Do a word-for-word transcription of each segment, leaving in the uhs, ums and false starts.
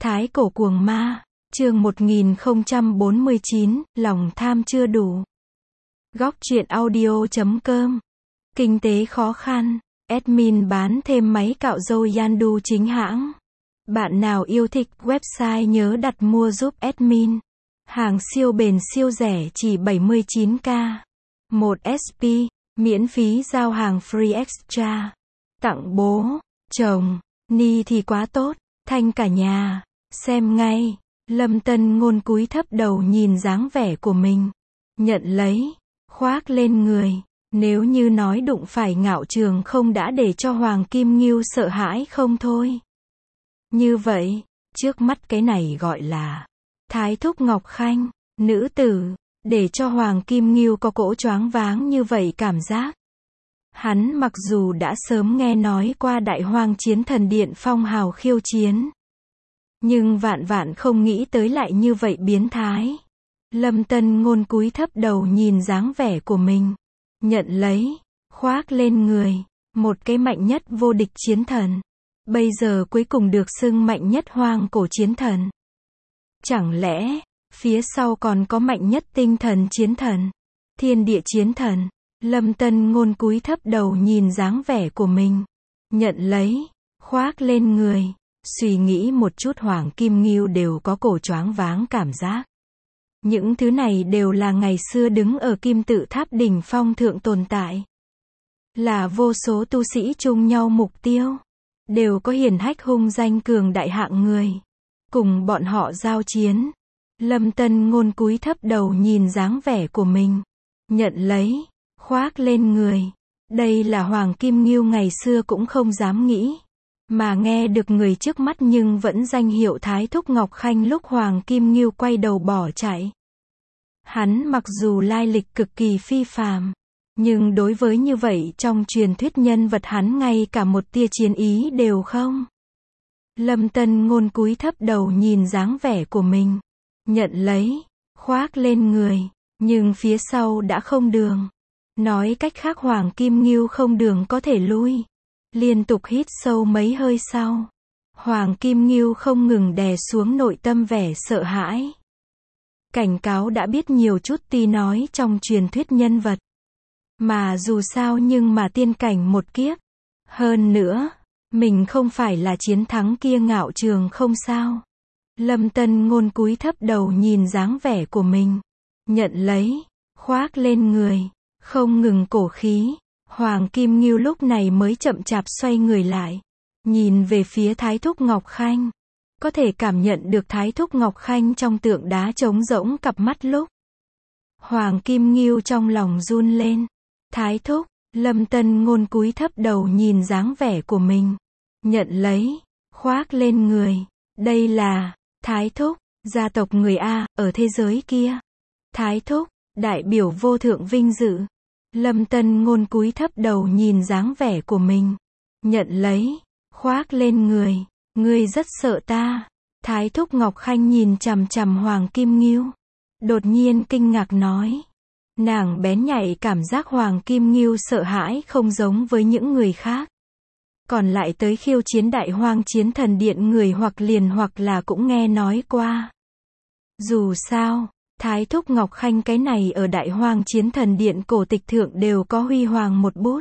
Thái cổ cuồng ma, chương một nghìn không trăm bốn mươi chín, lòng tham chưa đủ. Góc truyện audio chấm com. Kinh tế khó khăn, admin bán thêm máy cạo râu Yandu chính hãng. Bạn nào yêu thích website nhớ đặt mua giúp admin. Hàng siêu bền siêu rẻ chỉ bảy mươi chín k. một ét pê, miễn phí giao hàng free extra. Tặng bố, chồng, ni thì quá tốt, thanh cả nhà. Xem ngay, Lâm Tân Ngôn cúi thấp đầu nhìn dáng vẻ của mình. Nhận lấy, khoác lên người. Nếu như nói đụng phải Ngạo Trường không đã để cho Hoàng Kim Ngưu sợ hãi không thôi. Như vậy, trước mắt cái này gọi là Thái Thúc Ngọc Khanh, nữ tử, để cho Hoàng Kim Ngưu có cỗ choáng váng như vậy cảm giác. Hắn mặc dù đã sớm nghe nói qua Đại Hoang Chiến Thần Điện phong hào khiêu chiến, nhưng vạn vạn không nghĩ tới lại như vậy biến thái. Lâm Tân Ngôn cúi thấp đầu nhìn dáng vẻ của mình. Nhận lấy, khoác lên người. Một cái mạnh nhất vô địch chiến thần. Bây giờ cuối cùng được xưng mạnh nhất hoang cổ chiến thần. Chẳng lẽ, phía sau còn có mạnh nhất tinh thần chiến thần, thiên địa chiến thần. Lâm Tân Ngôn cúi thấp đầu nhìn dáng vẻ của mình. Nhận lấy, khoác lên người. Suy nghĩ một chút Hoàng Kim Ngưu đều có cổ choáng váng cảm giác. Những thứ này đều là ngày xưa đứng ở Kim Tự Tháp đỉnh phong thượng tồn tại. Là vô số tu sĩ chung nhau mục tiêu. Đều có hiển hách hung danh cường đại hạng người. Cùng bọn họ giao chiến. Lâm Tân Ngôn cúi thấp đầu nhìn dáng vẻ của mình. Nhận lấy, khoác lên người. Đây là Hoàng Kim Ngưu ngày xưa cũng không dám nghĩ. Mà nghe được người trước mắt nhưng vẫn danh hiệu Thái Thúc Ngọc Khanh lúc Hoàng Kim Ngưu quay đầu bỏ chạy. Hắn mặc dù lai lịch cực kỳ phi phàm, nhưng đối với như vậy trong truyền thuyết nhân vật hắn ngay cả một tia chiến ý đều không. Lâm Tân Ngôn cúi thấp đầu nhìn dáng vẻ của mình. Nhận lấy, khoác lên người, nhưng phía sau đã không đường. Nói cách khác Hoàng Kim Ngưu không đường có thể lui. Liên tục hít sâu mấy hơi sau, Hoàng Kim Ngưu không ngừng đè xuống nội tâm vẻ sợ hãi. Cảnh cáo đã biết nhiều chút tí nói trong truyền thuyết nhân vật. Mà dù sao nhưng mà tiên cảnh một kiếp. Hơn nữa, mình không phải là chiến thắng kia Ngạo Trường không sao. Lâm Tân Ngôn cúi thấp đầu nhìn dáng vẻ của mình. Nhận lấy, khoác lên người, không ngừng cổ khí. Hoàng Kim Ngưu lúc này mới chậm chạp xoay người lại. Nhìn về phía Thái Thúc Ngọc Khanh. Có thể cảm nhận được Thái Thúc Ngọc Khanh trong tượng đá trống rỗng cặp mắt lúc. Hoàng Kim Ngưu trong lòng run lên. Thái Thúc, Lâm Tân Ngôn cúi thấp đầu nhìn dáng vẻ của mình. Nhận lấy, khoác lên người. Đây là, Thái Thúc, gia tộc người A, ở thế giới kia. Thái Thúc, đại biểu vô thượng vinh dự. Lâm Tân Ngôn cúi thấp đầu nhìn dáng vẻ của mình. Nhận lấy, khoác lên người. Ngươi rất sợ ta. Thái Thúc Ngọc Khanh nhìn chằm chằm Hoàng Kim Ngưu. Đột nhiên kinh ngạc nói. Nàng bén nhạy cảm giác Hoàng Kim Ngưu sợ hãi không giống với những người khác. Còn lại tới khiêu chiến Đại Hoang Chiến Thần Điện người hoặc liền hoặc là cũng nghe nói qua. Dù sao, Thái Thúc Ngọc Khanh cái này ở Đại Hoang Chiến Thần Điện cổ tịch thượng đều có huy hoàng một bút.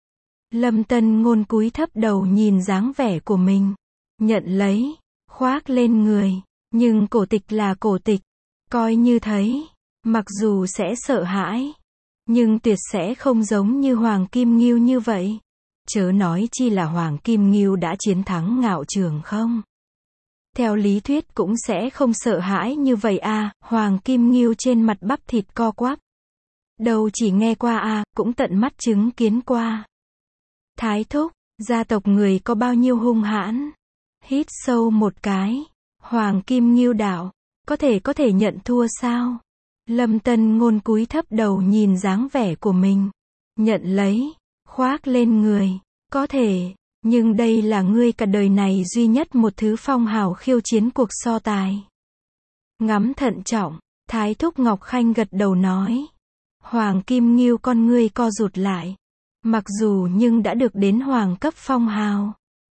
Lâm Tân Ngôn cúi thấp đầu nhìn dáng vẻ của mình. Nhận lấy, khoác lên người. Nhưng cổ tịch là cổ tịch. Coi như thấy, mặc dù sẽ sợ hãi, nhưng tuyệt sẽ không giống như Hoàng Kim Ngưu như vậy. Chớ nói chi là Hoàng Kim Ngưu đã chiến thắng Ngạo Trường không. Theo lý thuyết cũng sẽ không sợ hãi như vậy à. Hoàng Kim Ngưu trên mặt bắp thịt co quắp. Đâu chỉ nghe qua à, cũng tận mắt chứng kiến qua. Thái Thúc, gia tộc người có bao nhiêu hung hãn. Hít sâu một cái. Hoàng Kim Ngưu đạo, có thể có thể nhận thua sao? Lâm Tân Ngôn cúi thấp đầu nhìn dáng vẻ của mình. Nhận lấy, khoác lên người. Có thể, nhưng đây là ngươi cả đời này duy nhất một thứ phong hào khiêu chiến cuộc so tài. Ngắm thận trọng, Thái Thúc Ngọc Khanh gật đầu nói. Hoàng Kim Ngưu con ngươi co rụt lại. Mặc dù nhưng đã được đến hoàng cấp phong hào.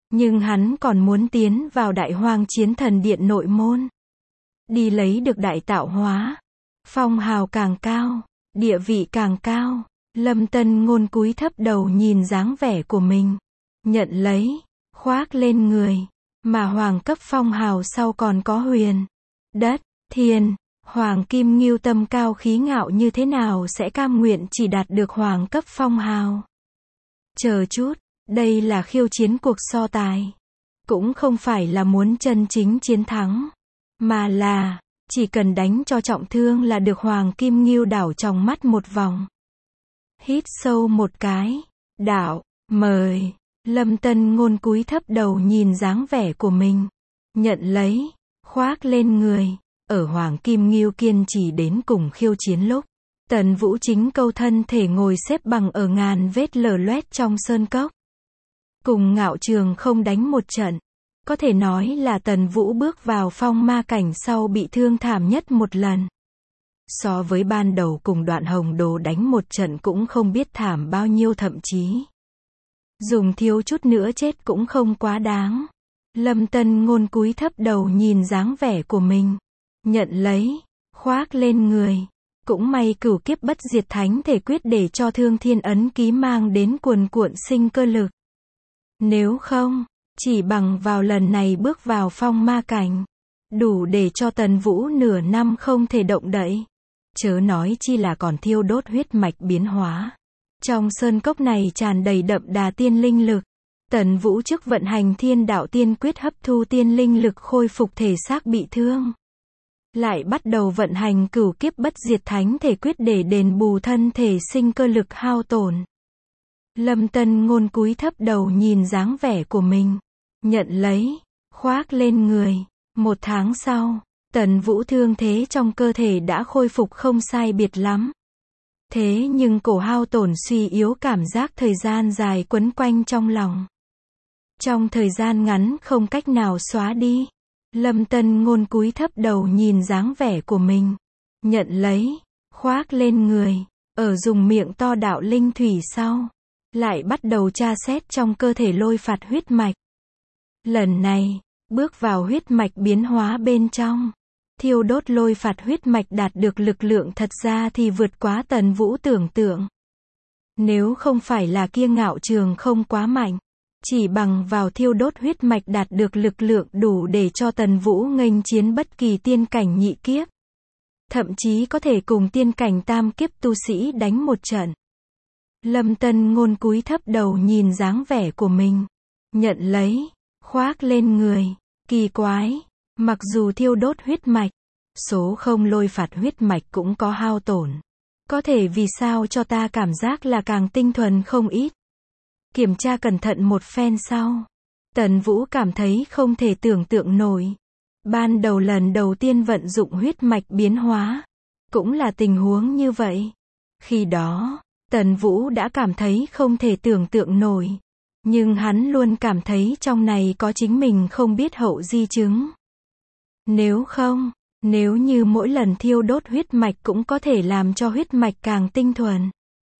Nhưng hắn còn muốn tiến vào Đại Hoang Chiến Thần Điện nội môn. Đi lấy được đại tạo hóa. Phong hào càng cao, địa vị càng cao. Lâm Tân Ngôn cúi thấp đầu nhìn dáng vẻ của mình. Nhận lấy, khoác lên người. Mà hoàng cấp phong hào sau còn có huyền, đất, thiên. Hoàng Kim Ngưu tâm cao khí ngạo như thế nào sẽ cam nguyện chỉ đạt được hoàng cấp phong hào. Chờ chút, đây là khiêu chiến cuộc so tài. Cũng không phải là muốn chân chính chiến thắng. Mà là, chỉ cần đánh cho trọng thương là được Hoàng Kim Ngưu đảo trong mắt một vòng. Hít sâu một cái. Đảo, mời. Lâm Tân Ngôn cúi thấp đầu nhìn dáng vẻ của mình. Nhận lấy, khoác lên người. Ở Hoàng Kim Ngưu kiên trì đến cùng khiêu chiến lúc. Tần Vũ chính câu thân thể ngồi xếp bằng ở ngàn vết lở loét trong sơn cốc. Cùng Ngạo Trường không đánh một trận. Có thể nói là Tần Vũ bước vào phong ma cảnh sau bị thương thảm nhất một lần. So với ban đầu cùng Đoạn Hồng Đồ đánh một trận cũng không biết thảm bao nhiêu, thậm chí dùng thiếu chút nữa chết cũng không quá đáng. Lâm Tân Ngôn cúi thấp đầu nhìn dáng vẻ của mình. Nhận lấy, khoác lên người. Cũng may cửu kiếp bất diệt thánh thể quyết để cho Thương Thiên ấn ký mang đến cuồn cuộn sinh cơ lực. Nếu không, chỉ bằng vào lần này bước vào phong ma cảnh, đủ để cho Tần Vũ nửa năm không thể động đậy. Chớ nói chi là còn thiêu đốt huyết mạch biến hóa. Trong sơn cốc này tràn đầy đậm đà tiên linh lực. Tần Vũ trước vận hành Thiên Đạo Tiên Quyết hấp thu tiên linh lực khôi phục thể xác bị thương. Lại bắt đầu vận hành cửu kiếp bất diệt thánh thể quyết để đền bù thân thể sinh cơ lực hao tổn. Lâm Tân Ngôn cúi thấp đầu nhìn dáng vẻ của mình. Nhận lấy, khoác lên người. Một tháng sau, Tần Vũ thương thế trong cơ thể đã khôi phục không sai biệt lắm. Thế nhưng cổ hao tổn suy yếu cảm giác thời gian dài quấn quanh trong lòng. Trong thời gian ngắn không cách nào xóa đi. Lâm Tân Ngôn cúi thấp đầu nhìn dáng vẻ của mình. Nhận lấy, khoác lên người. Ở dùng miệng to đạo linh thủy sau. Lại bắt đầu tra xét trong cơ thể lôi phạt huyết mạch. Lần này, bước vào huyết mạch biến hóa bên trong. Thiêu đốt lôi phạt huyết mạch đạt được lực lượng thật ra thì vượt quá Tần Vũ tưởng tượng. Nếu không phải là kia Ngạo Trường không quá mạnh, chỉ bằng vào thiêu đốt huyết mạch đạt được lực lượng đủ để cho Tần Vũ nghênh chiến bất kỳ tiên cảnh nhị kiếp. Thậm chí có thể cùng tiên cảnh tam kiếp tu sĩ đánh một trận. Lâm Tân Ngôn cúi thấp đầu nhìn dáng vẻ của mình. Nhận lấy, khoác lên người. Kỳ quái, mặc dù thiêu đốt huyết mạch, số không lôi phạt huyết mạch cũng có hao tổn. Có thể vì sao cho ta cảm giác là càng tinh thuần không ít. Kiểm tra cẩn thận một phen sau. Tần Vũ cảm thấy không thể tưởng tượng nổi. Ban đầu lần đầu tiên vận dụng huyết mạch biến hóa. Cũng là tình huống như vậy. Khi đó, Tần Vũ đã cảm thấy không thể tưởng tượng nổi. Nhưng hắn luôn cảm thấy trong này có chính mình không biết hậu di chứng. Nếu không, nếu như mỗi lần thiêu đốt huyết mạch cũng có thể làm cho huyết mạch càng tinh thuần.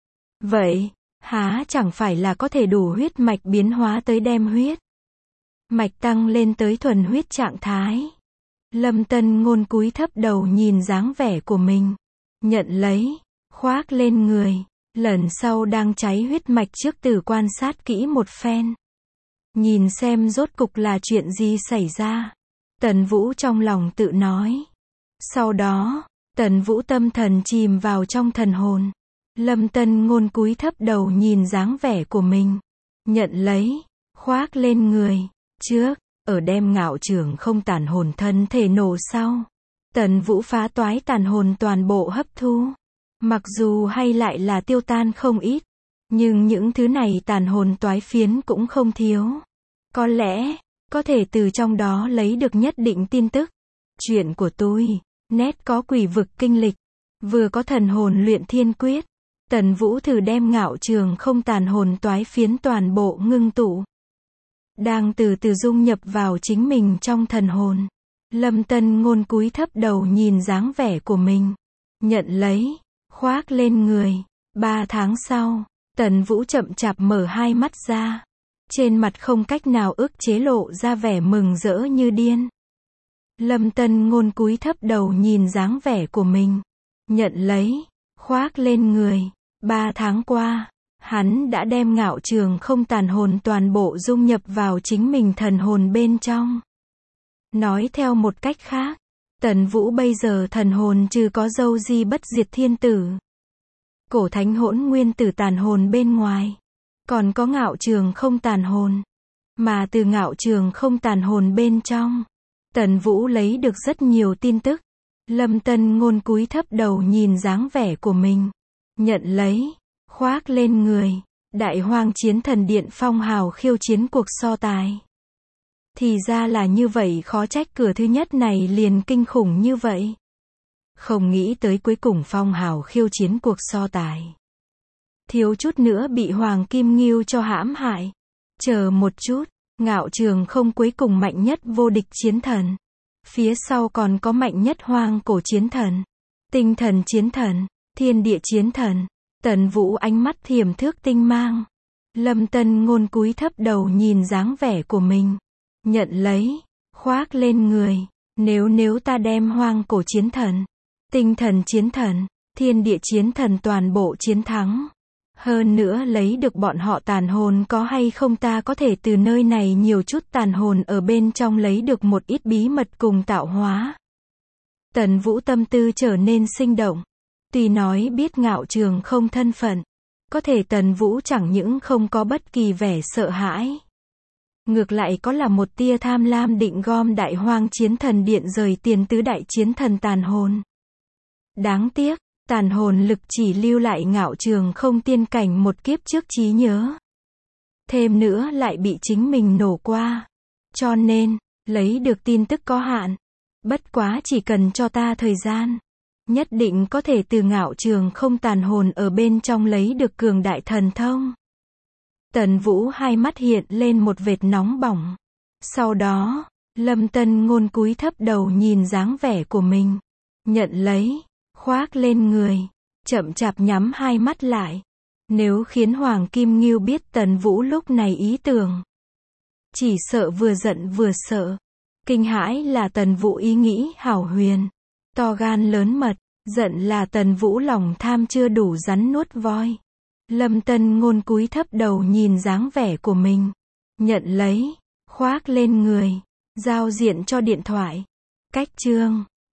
Vậy, há chẳng phải là có thể đủ huyết mạch biến hóa tới đem huyết mạch tăng lên tới thuần huyết trạng thái. Lâm Tân Ngôn cúi thấp đầu nhìn dáng vẻ của mình. Nhận lấy, khoác lên người. Lần sau đang cháy huyết mạch trước từ quan sát kỹ một phen. Nhìn xem rốt cục là chuyện gì xảy ra. Tần Vũ trong lòng tự nói. Sau đó, Tần Vũ tâm thần chìm vào trong thần hồn. Lâm Tân Ngôn cúi thấp đầu nhìn dáng vẻ của mình. Nhận lấy, khoác lên người. Trước, ở đem Ngạo Trường không tàn hồn thân thể nổ sau. Tần Vũ phá toái tàn hồn toàn bộ hấp thu. Mặc dù hay lại là tiêu tan không ít. Nhưng những thứ này tàn hồn toái phiến cũng không thiếu. Có lẽ, có thể từ trong đó lấy được nhất định tin tức. Chuyện của tôi, nét có quỷ vực kinh lịch. Vừa có thần hồn luyện thiên quyết. Tần Vũ thử đem Ngạo Trường không tàn hồn toái phiến toàn bộ ngưng tụ. Đang từ từ dung nhập vào chính mình trong thần hồn. Lâm Tân Ngôn cúi thấp đầu nhìn dáng vẻ của mình. Nhận lấy, khoác lên người. Ba tháng sau, Tần Vũ chậm chạp mở hai mắt ra. trên mặt không cách nào ức chế lộ ra vẻ mừng rỡ như điên. Lâm Tân Ngôn cúi thấp đầu nhìn dáng vẻ của mình, nhận lấy, khoác lên người. Ba tháng qua, hắn đã đem Ngạo Trường Không tàn hồn toàn bộ dung nhập vào chính mình thần hồn bên trong. Nói theo một cách khác, Tần Vũ bây giờ thần hồn trừ có Dâu Di Bất Diệt Thiên Tử, Cổ Thánh Hỗn Nguyên Tử tàn hồn bên ngoài, còn có Ngạo Trường Không tàn hồn. Mà từ Ngạo Trường Không tàn hồn bên trong, Tần Vũ lấy được rất nhiều tin tức. Lâm Tân Ngôn cúi thấp đầu nhìn dáng vẻ của mình, nhận lấy, khoác lên người. Đại Hoang Chiến Thần Điện phong hào khiêu chiến cuộc so tài. Thì ra là như vậy, khó trách cửa thứ nhất này liền kinh khủng như vậy. Không nghĩ tới cuối cùng phong hào khiêu chiến cuộc so tài, thiếu chút nữa bị Hoàng Kim Ngưu cho hãm hại. Chờ một chút, Ngạo Trường Không cuối cùng mạnh nhất vô địch chiến thần. Phía sau còn có mạnh nhất hoang cổ chiến thần, tinh thần chiến thần, thiên địa chiến thần. Tần Vũ ánh mắt thiểm thước tinh mang. Lâm Tân Ngôn cúi thấp đầu nhìn dáng vẻ của mình, nhận lấy, khoác lên người. Nếu nếu ta đem hoang cổ chiến thần, tinh thần chiến thần, thiên địa chiến thần toàn bộ chiến thắng, hơn nữa lấy được bọn họ tàn hồn, có hay không ta có thể từ nơi này nhiều chút tàn hồn ở bên trong lấy được một ít bí mật cùng tạo hóa. Tần Vũ tâm tư trở nên sinh động. Tuy nói biết Ngạo Trường Không thân phận, có thể Tần Vũ chẳng những không có bất kỳ vẻ sợ hãi, ngược lại có là một tia tham lam định gom Đại Hoang Chiến Thần Điện rời tiền tứ đại chiến thần tàn hồn. Đáng tiếc, tàn hồn lực chỉ lưu lại Ngạo Trường Không tiên cảnh một kiếp trước trí nhớ. Thêm nữa lại bị chính mình nổ qua. Cho nên, lấy được tin tức có hạn. Bất quá chỉ cần cho ta thời gian, nhất định có thể từ Ngạo Trường Không tàn hồn ở bên trong lấy được cường đại thần thông. Tần Vũ hai mắt hiện lên một vệt nóng bỏng. Sau đó, Lâm Tân Ngôn cúi thấp đầu nhìn dáng vẻ của mình, nhận lấy, khoác lên người, chậm chạp nhắm hai mắt lại. Nếu khiến Hoàng Kim Ngưu biết Tần Vũ lúc này ý tưởng, chỉ sợ vừa giận vừa sợ. Kinh hãi là Tần Vũ ý nghĩ hảo huyền, to gan lớn mật, giận là Tần Vũ lòng tham chưa đủ rắn nuốt voi. Lâm Tân Ngôn cúi thấp đầu nhìn dáng vẻ của mình, nhận lấy, khoác lên người, giao diện cho điện thoại. Cách chương